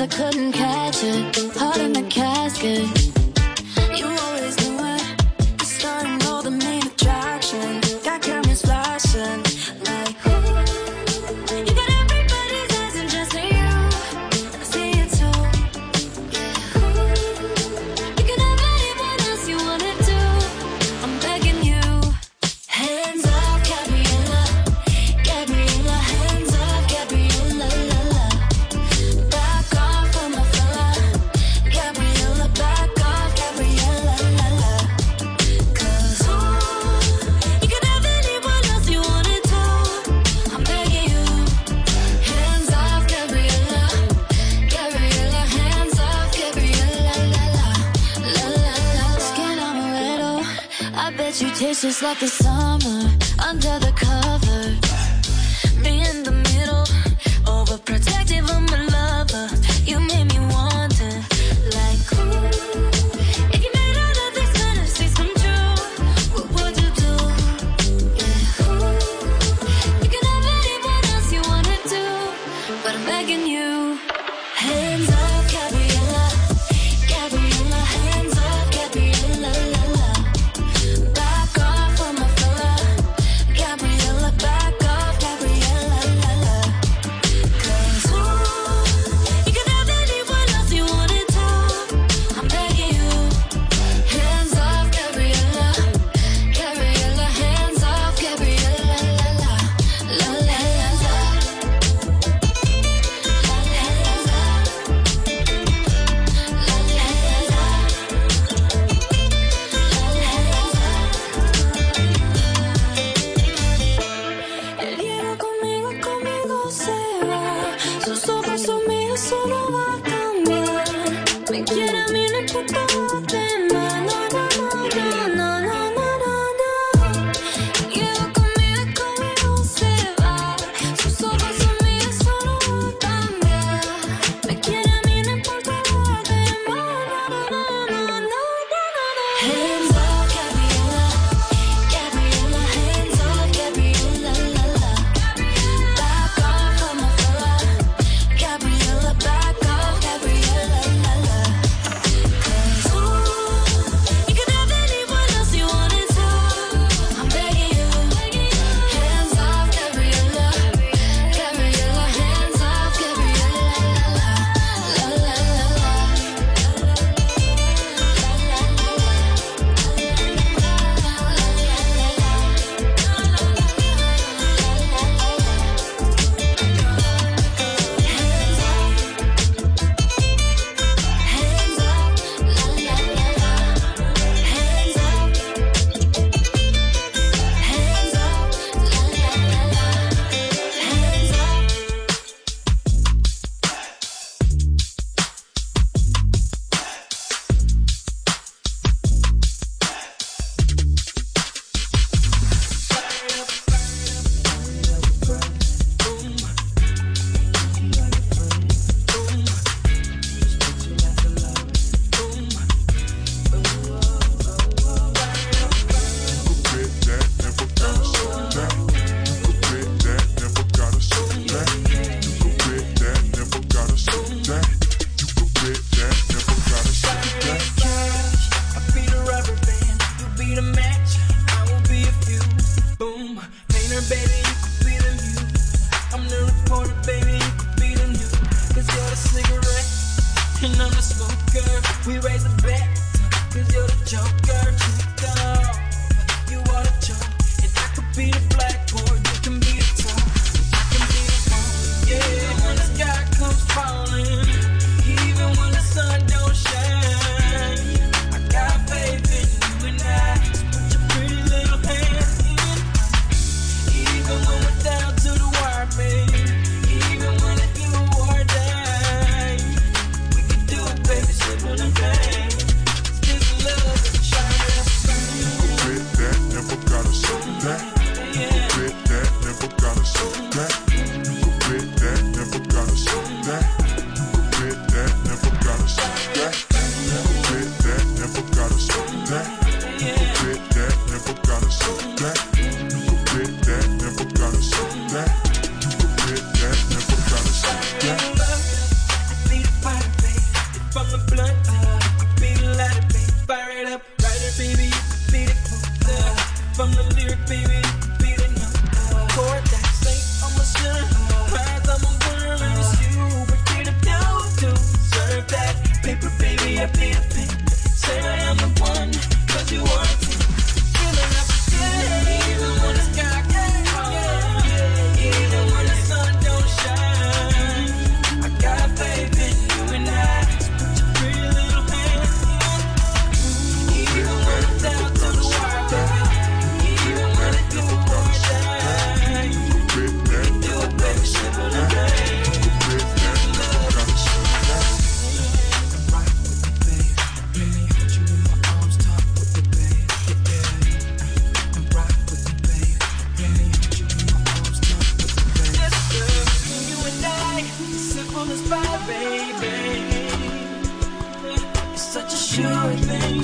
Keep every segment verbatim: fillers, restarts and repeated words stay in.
I couldn't catch it. Heart in the casket. You always knew it. The starting all the main attraction. Got cameras flashing. Like, ooh. You got everybody's eyes and just you. I see it too. Yeah, ooh. You can have anyone else you wanna do. I'm begging you. Hands up, Gabriella. Gabriella, hands up, Gabriella, la la. Back off from my fella. Gabriella, back off, Gabriella, la la. Cause ooh, you can have anyone else you wanna do. I'm begging you. Hands off, Gabriella. Gabriella, hands off, Gabriella, la la. La la la. Skin amaretto. I bet you taste just like the summer under the cover. Me in the middle, overprotective of my lover. You made me wonder, like, ooh, if you made all of these fantasies come true, what would you do? Yeah, ooh, you can have anyone else you wanna do, but I'm begging you. Hands up, Gabriella. Gabriella, hands up, Gabriella, la la. Back off from my fella. Gabriella, back off, Gabriella, la la. Cause ooh, you can have anyone else you wanna do. I'm begging you. Hands off, Gabriella. Gabriella, hands off, Gabriella, la la. La la, hands up. La la, hands up. La la, hands up. El hielo conmigo, conmigo se va. Sus ojos son míos, eso no va a cambiar. Me quiere a mí, no importa lo demás. No, no, no, no, no, no, no, no. El hielo conmigo, conmigo se va. Sus ojos son míos, eso no va a cambiar. Me quiere a mí, no importa lo demás. No, no, no, no, no, no, no. Hands up, Gabriella. Gabriella, hands up, Gabriella, la la. Back off from my fella. Gabriella, back off, Gabriella, la la. Cause ooh, you can have anyone else you wanna do. I'm begging you. Hands off, Gabriella. Gabriella, hands off, Gabriella, la la. La la la la.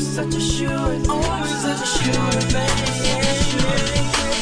such a sure, always such a sure thing.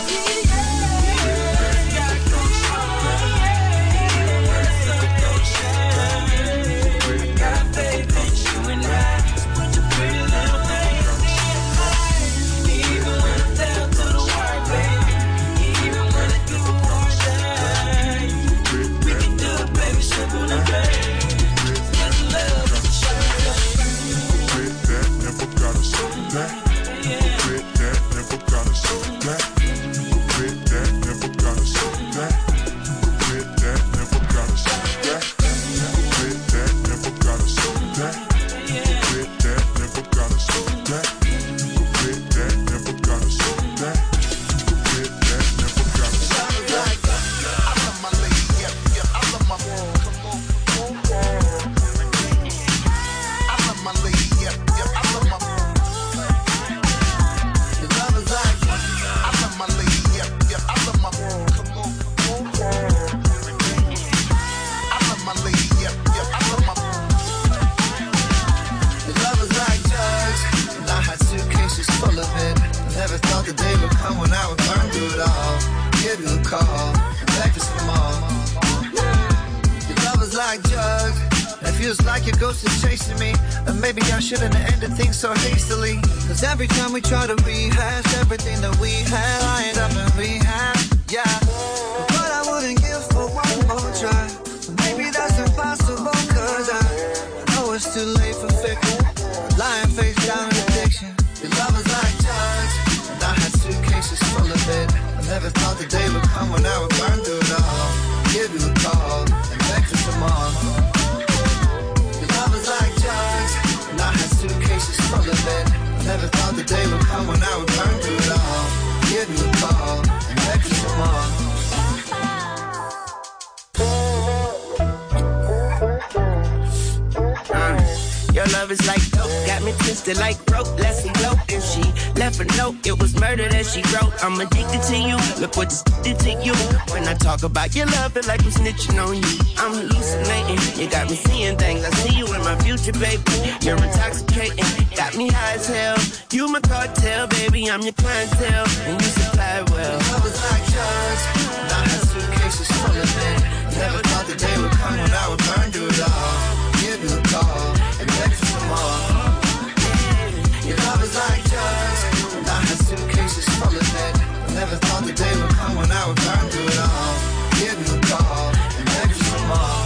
Shouldn't have ended things so hastily. Cause every time we try to rehash everything that we had, I end up in rehab, yeah. But I wouldn't give for one more try. Maybe that's impossible, cause I know it's too late for fiction. Lying face down in addiction. Your love is like drugs, and I had suitcases full of it. I never thought the day would come when I would burn through it all. Give you a call, and beg for some more. Your love is like drugs, I had suitcases full of it. Never thought the day would come when I would burn through it all. Give you a call and beg for some more. Uh, your love is like dope, got me twisted like rope. Let's elope. If she left a note, it was murder that she wrote. I'm addicted to you, look what this did to you. When I talk about your love, it like I'm snitching on you. I'm hallucinating, you got me seeing things. I see you in my future, baby. You're intoxicating, got me high as hell. You my cartel, baby, I'm your clientele, and you supply well. Love is like drugs, and I had suitcases full of it. Never thought the day would come when I would burn through it all. Give you a call and beg for some more. Your love is like drugs, and I had suitcases full of it. Never thought the day would come when I would burn through it all. Give you a call and beg for some more.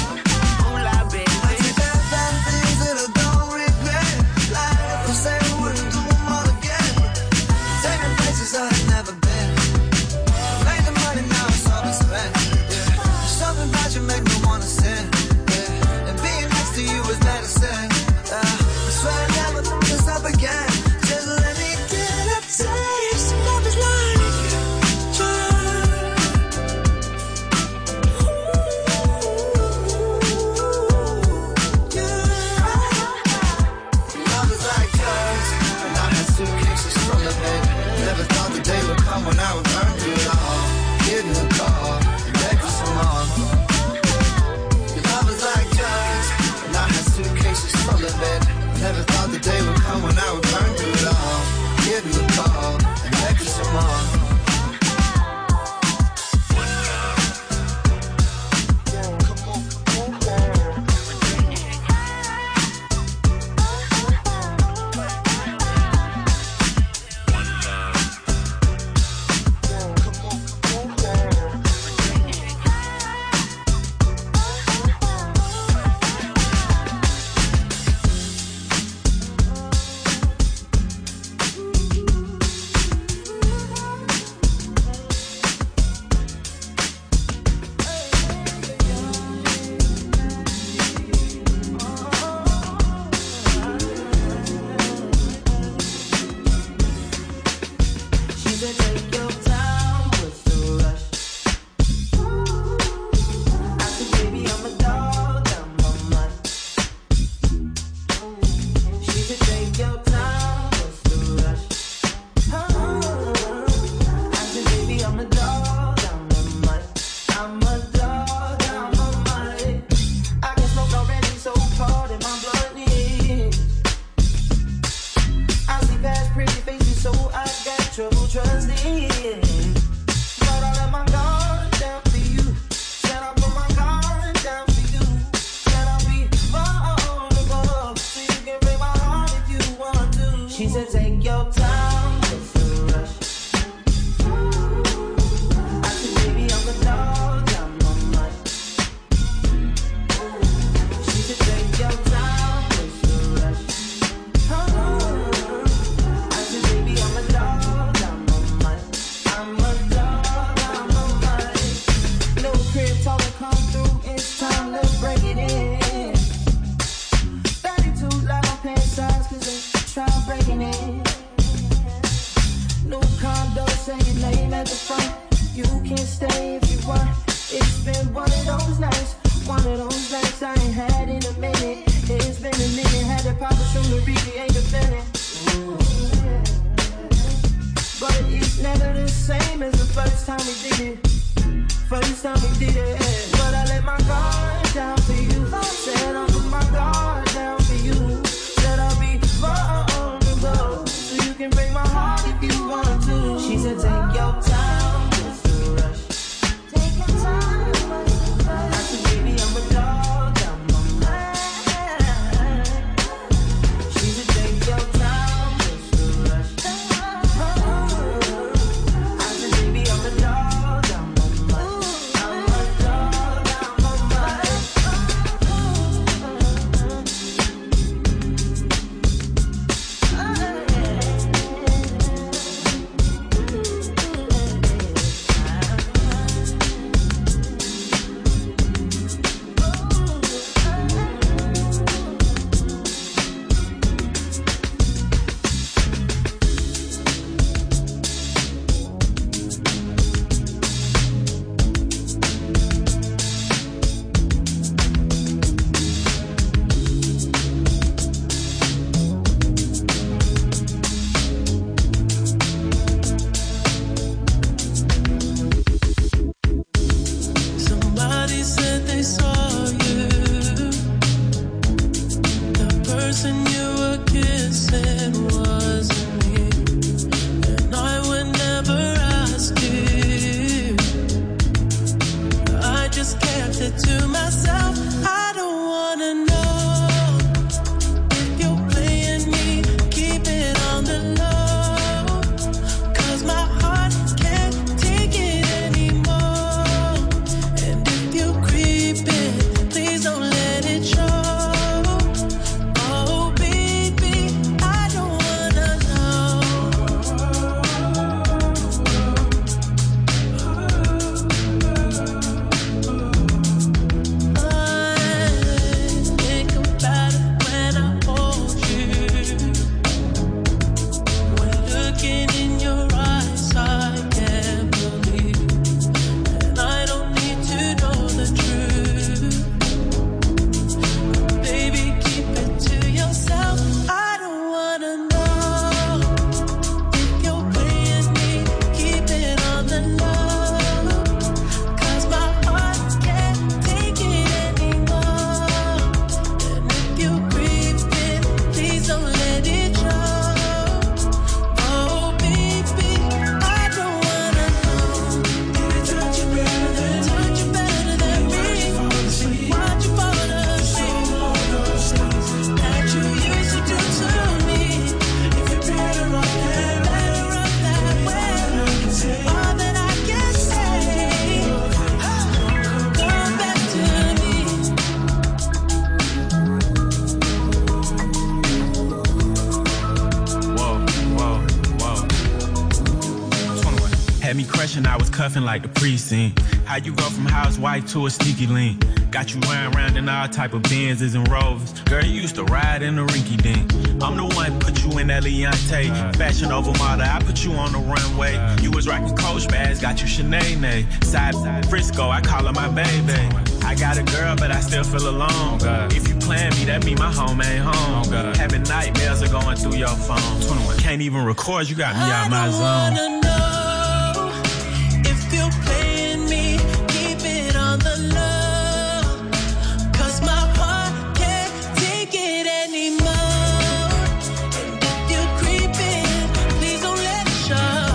When I would burn through it all, give you a call and beg for some more. Your love is like drugs, and I had suitcases full of it. Never thought the day would come when I would burn through it all. Give you a call and beg for some more. trouble trusting. But I let my guard down for you. Said I put my guard down for you. Said I'll be vulnerable, so you can break my heart if you want to. She said take your time, it's a rush. I said baby I'm a dog, I'm a mutt. She said take your time, it's a rush. I said baby I'm a dog, I'm a mutt. I'm a dog, I'm a mutt. No crib talk to come through, it's time to break it in. thirty-two like my pants size, cause they try breaking it. New condo, say your name at the front. You can stay if you want. It's been one of those nights, one of those nights I ain't had in a minute. It's been a minute, had to pop a show to really ain't defending. But it's never the same as the first time we did it. First time we did it. But I let my guard down for you. Said I'll put my guard down for you. Said I'll be vulnerable, so you can break my heart if you want to. She said take your time, it's a rush. Take your time, it's a rush. I said baby I'm a dog, I'm a man. She said take your time, it's a rush. I said baby I'm a dog, I'm a man. I'm a dog, I'm a man. Somebody said they saw you. The person you were kissing wasn't me. And I would never ask you. I just kept it to myself. I don't wanna know if you're playing me. Keep it on the low, 'cause my heart can't take it anymore. And if you creep it, please don't let it show. Oh baby, I don't wanna know. I think about it when I hold you. When looking in your eyes, I can't believe. And I don't need to know the truth. Baby, keep it to yourself. I don't wanna know if you're playing me. Keep it on the low, 'cause my heart can't take it anymore. And if you creep it, please don't let it show. Oh baby, I don't wanna know. Did it touch you better than touch you better than me? Watch you fall asleep that you used to do to me. If you're better off that, better off that way. All that I can say, come back to me. Whoa, whoa, whoa. twenty-one. Had me crushing, I was cuffing like the precinct. How you go from housewife to a sneaky link? Got you riding around in all type of Benzes and Rovers. Girl, you used to ride in the rinky dink. I'm the one put you in that Leontay. Fashion over model, I put you on the runway. You was rocking Coach bags, got you Sinead. Side side Frisco, I call her my baby. I got a girl, but I still feel alone. If you plan me, that mean my home ain't home. Having nightmares are going through your phone. twenty-one. Can't even record, you got me out my I zone. don't wanna know if you're playing me. Keep it on the low, 'cause my heart can't take it anymore. And if you creep in, please don't let it show.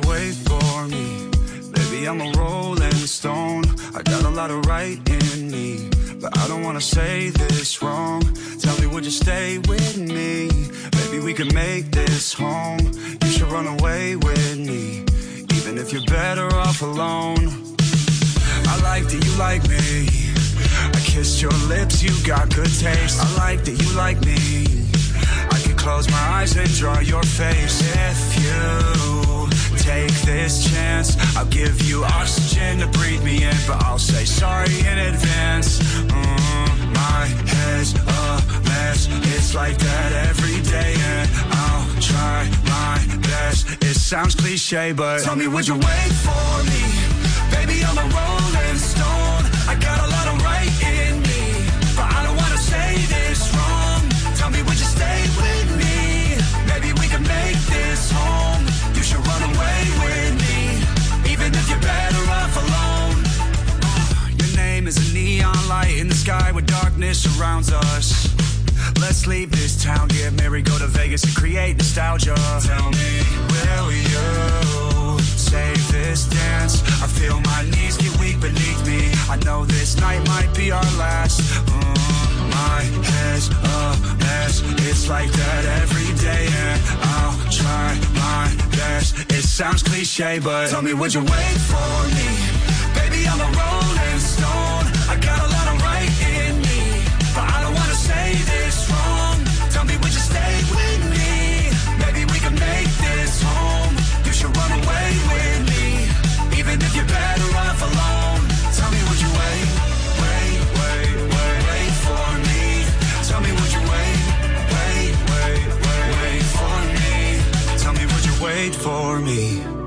wait for me. Baby, I'm a rolling stone. I got a lot of right in me, but I don't wanna say this wrong. Tell me, would you stay with me? Maybe we can make this home. You should run away with me, even if you're better off alone. I like that you like me. I kissed your lips, you got good taste. I like that you like me. I could close my eyes and draw your face. If you take this chance, I'll give you oxygen to breathe me in, but I'll say sorry in advance. Mm, my head's a mess. It's like that every day, and I'll try my best. It sounds cliche, but tell me, would you wait for me? Baby, I'm a rolling stone. I got a lot of right in me, but I don't wanna say this wrong. Tell me, would you stay with me? Maybe we can make this home. You should run away with me, even if you're better off alone. Your name is a neon light in the sky where darkness surrounds us. Let's leave this town, get married, go to Vegas and create nostalgia. Tell me, will you save this dance? I feel my knees get weak beneath me. I know this night might be our last. Mm, my head's a mess. It's like that every day, and I'll try my best. It sounds cliche, but tell me, would you wait for me? Baby, I'm a rolling stone. I got a lot of right in me, but I don't wanna say this wrong. Tell me, would you stay with me? Maybe we can make this home. You should run away with me, even if you're better off alone. Tell me, would you wait, wait, wait, wait, wait for me? Tell me, would you wait, wait, wait, wait, wait for me? Tell me, would you wait for me?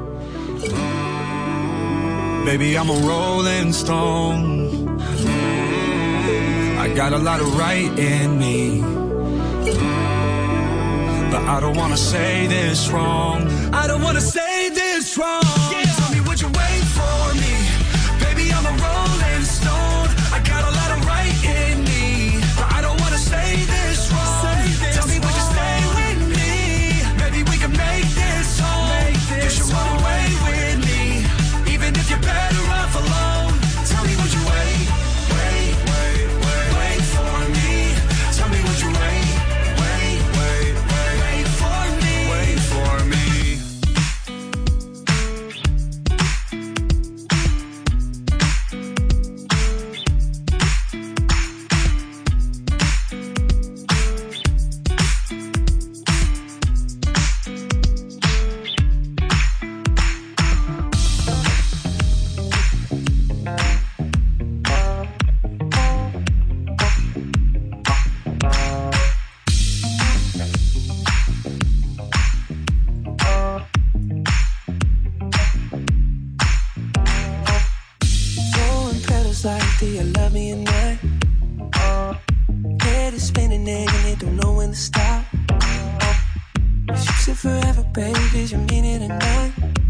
Mm, baby, I'm a rolling stone. Mm, I got a lot of right in me, mm, but I don't wanna say this wrong. I don't wanna say this wrong. Yeah. Tell me, would you wait for me? Baby, I'm a rolling stone. I got a lot of right in me, but I don't wanna say this wrong. Say this Tell me, would you stay with me? Maybe we can make this home. Make this you should run away with me, even if you're better off alone. Tell me, would you wait, wait, wait, wait, wait for me? Tell me, would you wait, wait, wait, wait, wait for me? Wait for me. Throwing petals like, do you love me or not? Head is spinning, and it don't know when to stop. If you said forever, baby, did you mean it or not?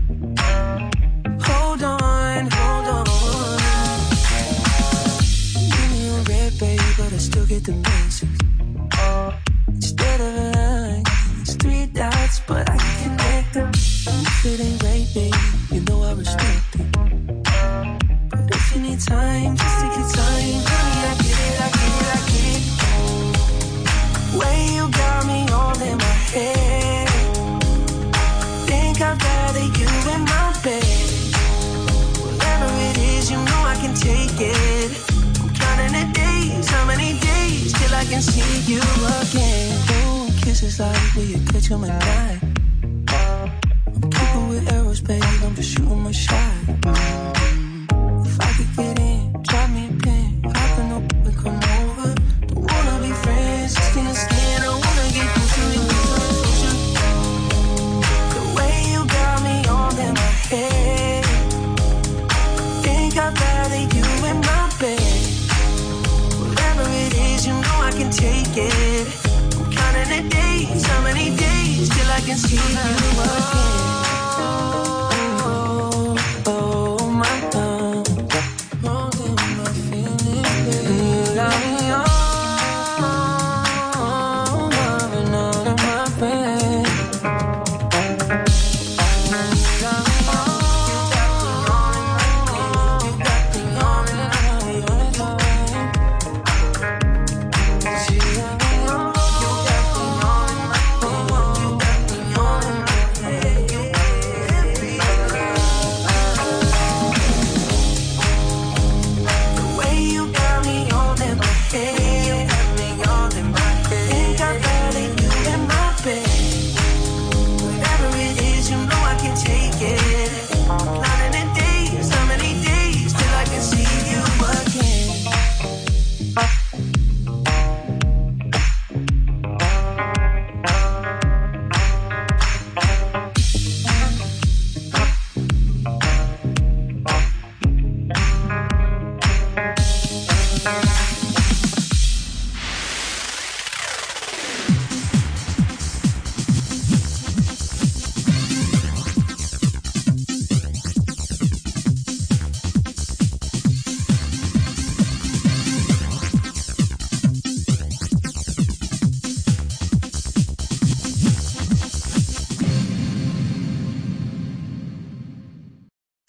Hold on, hold on. Give me a red, baby, but I still get the message. Instead of a line, it's three dots, but I can connect them. If it ain't right, baby, you know I respect it. But if you need time, just take your time. Honey, I get it, I get it, I get it. Way you got me all in my head. Think I'd rather you in my bed. Whatever it is, you know I can take it. I'm counting the days, how many days till I can see you again. Ooh, kisses like will you catch 'em at night? I'm keeping with arrows, baby, I'm just shooting my shot. If I could get in, drop me a pin, hop in up and come over. Don't wanna be friends, skin to skin, I wanna get closer and closer. The way you got me all in my head. Think I'd rather you in my bed. Whatever it is, you know I can take it. I'm counting the days, how many days till I can see you again. Oh, oh, my love. Holding my feelings, baby. You got me all loving all of my friends. You got me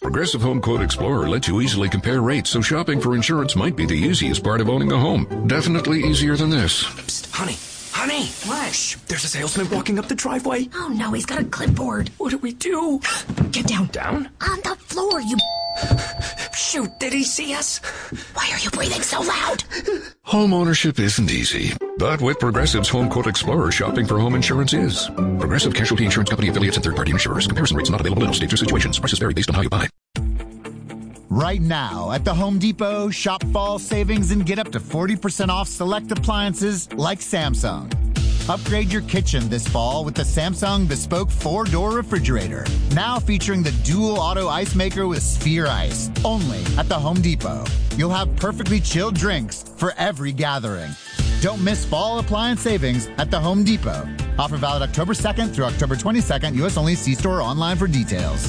Progressive Home Quote Explorer lets you easily compare rates, so shopping for insurance might be the easiest part of owning a home. Definitely easier than this. Psst, honey, honey. What? Shh, there's a salesman walking up the driveway. Oh no, he's got a clipboard. What do we do? Get down. Down? On the floor, you... Shoot, did he see us? Why are you breathing so loud? Home ownership isn't easy, but with Progressive's Home Quote Explorer, shopping for home insurance is. Progressive Casualty Insurance Company affiliates and third-party insurers. Comparison rates not available in all states or situations. Prices vary based on how you buy. Right now at the Home Depot, shop fall savings and get up to forty percent off select appliances like Samsung. Upgrade your kitchen this fall with the Samsung Bespoke four-door refrigerator. Now featuring the dual auto ice maker with Sphere Ice. Only at the Home Depot. You'll have perfectly chilled drinks for every gathering. Don't miss fall appliance savings at the Home Depot. Offer valid October second through October twenty-second. U S only. See store or online for details.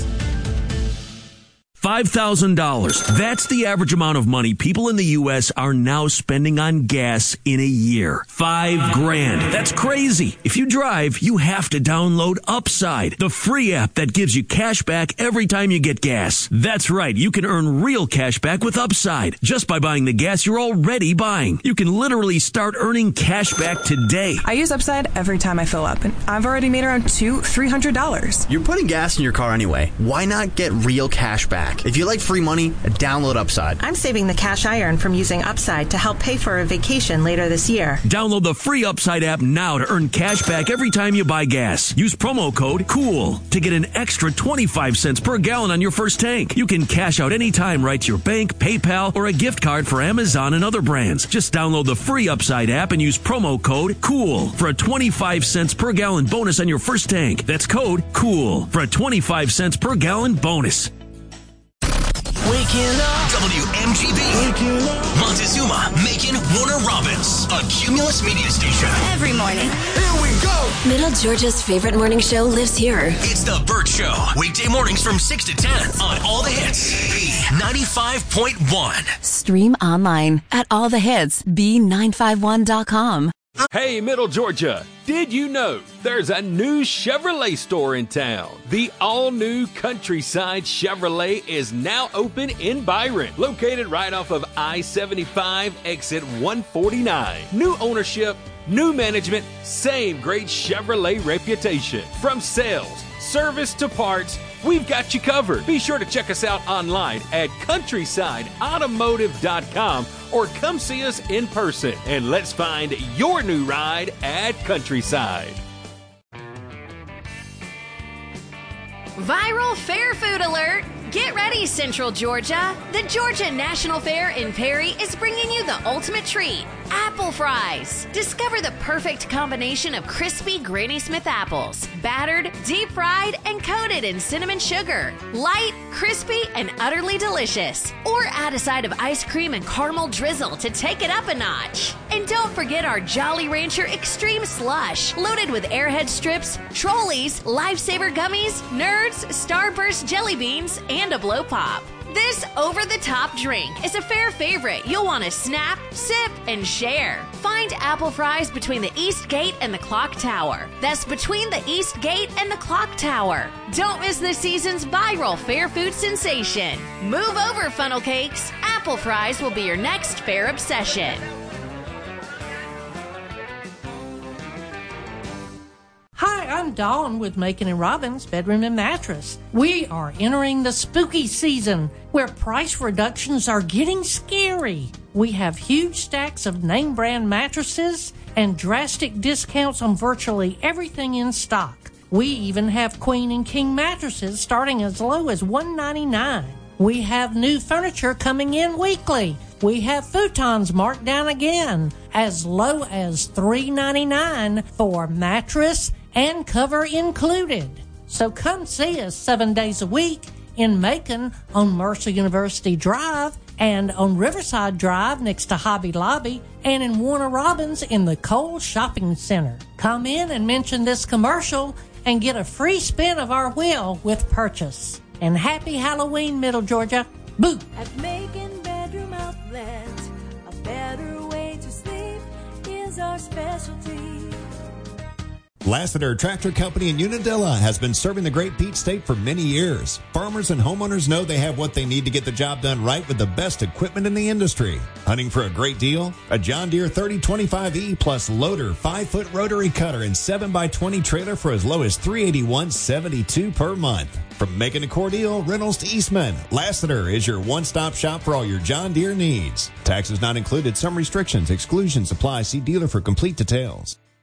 five thousand dollars. That's the average amount of money people in the U S are now spending on gas in a year. Five grand. That's crazy. If you drive, you have to download Upside, the free app that gives you cash back every time you get gas. That's right. You can earn real cash back with Upside just by buying the gas you're already buying. You can literally start earning cash back today. I use Upside every time I fill up, and I've already made around two, three hundred dollars. You're putting gas in your car anyway. Why not get real cash back? If you like free money, download Upside. I'm saving the cash I earn from using Upside to help pay for a vacation later this year. Download the free Upside app now to earn cash back every time you buy gas. Use promo code COOL to get an extra twenty-five cents per gallon on your first tank. You can cash out anytime right to your bank, PayPal, or a gift card for Amazon and other brands. Just download the free Upside app and use promo code COOL for a twenty-five cents per gallon bonus on your first tank. That's code COOL for a twenty-five cents per gallon bonus. Waking up. W M G B. Waking up. Montezuma, Macon, Warner Robins. A Cumulus media station. Every morning. Here we go. Middle Georgia's favorite morning show lives here. It's The Burt Show. Weekday mornings from six to ten on All the Hits. B ninety-five point one. Stream online at all the hits b nine five one dot com. Hey, Middle Georgia, did you know there's a new Chevrolet store in town? The all-new Countryside Chevrolet is now open in Byron, located right off of I seventy-five, exit one forty-nine. New ownership, new management, same great Chevrolet reputation. From sales, service to parts, we've got you covered. Be sure to check us out online at countryside automotive dot com or come see us in person, and let's find your new ride at Countryside. Viral Fair Food Alert! Get ready, Central Georgia. The Georgia National Fair in Perry is bringing you the ultimate treat, apple fries. Discover the perfect combination of crispy Granny Smith apples, battered, deep fried, and coated in cinnamon sugar. Light, crispy, and utterly delicious. Or add a side of ice cream and caramel drizzle to take it up a notch. And don't forget our Jolly Rancher Extreme Slush, loaded with Airhead strips, Trolleys, Lifesaver gummies, Nerds, Starburst jelly beans, and a blow pop. This over-the-top drink is a fair favorite you'll want to snap, sip, and share. Find apple fries between the East Gate and the Clock Tower. That's between the East Gate and the Clock Tower. Don't miss this season's viral fair food sensation. Move over, funnel cakes. Apple fries will be your next fair obsession. Hi, I'm Dawn with Macon and Robbins Bedroom and Mattress. We are entering the spooky season where price reductions are getting scary. We have huge stacks of name brand mattresses and drastic discounts on virtually everything in stock. We even have queen and king mattresses starting as low as one hundred ninety-nine dollars. We have new furniture coming in weekly. We have futons marked down again as low as three hundred ninety-nine dollars for mattress and cover included. So come see us seven days a week in Macon on Mercer University Drive and on Riverside Drive next to Hobby Lobby and in Warner Robins in the Cole Shopping Center. Come in and mention this commercial and get a free spin of our wheel with purchase. And happy Halloween, Middle Georgia. Boo! At Macon Bedroom Outlet, a better way to sleep is our specialty. Lassiter Tractor Company in Unadilla has been serving the Great Peach State for many years. Farmers and homeowners know they have what they need to get the job done right with the best equipment in the industry. Hunting for a great deal? A John Deere thirty twenty-five E plus loader, five foot rotary cutter, and seven by twenty trailer for as low as three hundred eighty-one dollars and seventy-two cents per month. From Macon to Cordele, Reynolds to Eastman, Lassiter is your one-stop shop for all your John Deere needs. Taxes not included. Some restrictions, exclusions apply. See dealer for complete details.